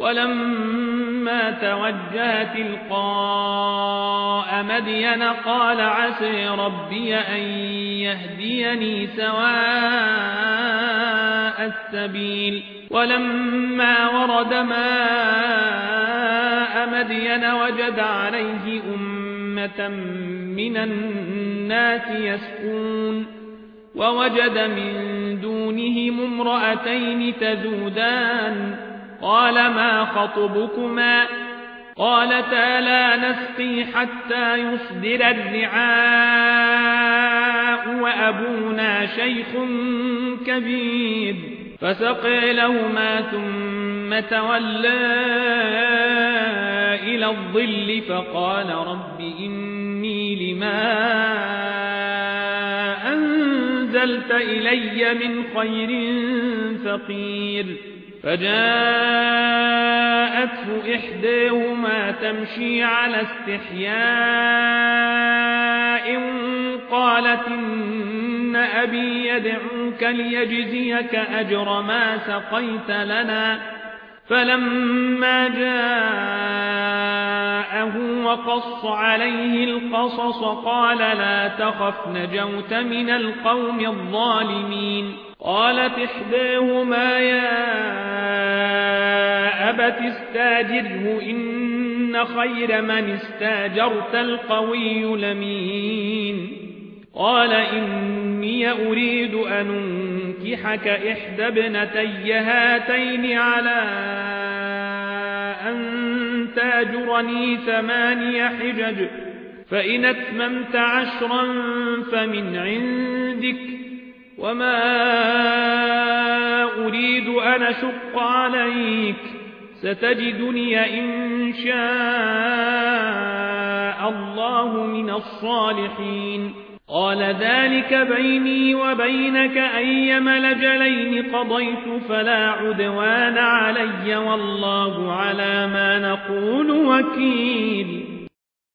ولما توجه تلقاء مدين قال عسى ربي أن يهديني سواء السبيل ولما ورد ماء مدين وجد عليه أمة من الناس يسقون ووجد من دونهم امرأتين تذودان قال ما خطبكما قالتا لا نسقي حتى يصدر الرعاء وأبونا شيخ كبير فسقي لهما ثم تولى إلى الظل فقال رب إني لما أنزلت إلي من خير فقير فجاءته إحداهما تمشي على استحياء قالت إن أبي يدعوك ليجزيك أجر ما سقيت لنا فلما جاءه وقص عليه القصص قال لا تخف نجوت من القوم الظالمين قالت إحداهما يا أبت استاجره إن خير من استاجرت القوي الأمين قال إني أريد أن أنكحك إحدى ابنتي هاتين على أن تاجرني 8 حجج فإن أتممت 10 فمن عندك وما أريد أن أشق عليك ستجدني إن شاء الله من الصالحين قال ذلك بيني وبينك أيما الأجلين قضيت فلا عدوان علي والله على ما نقول وكيل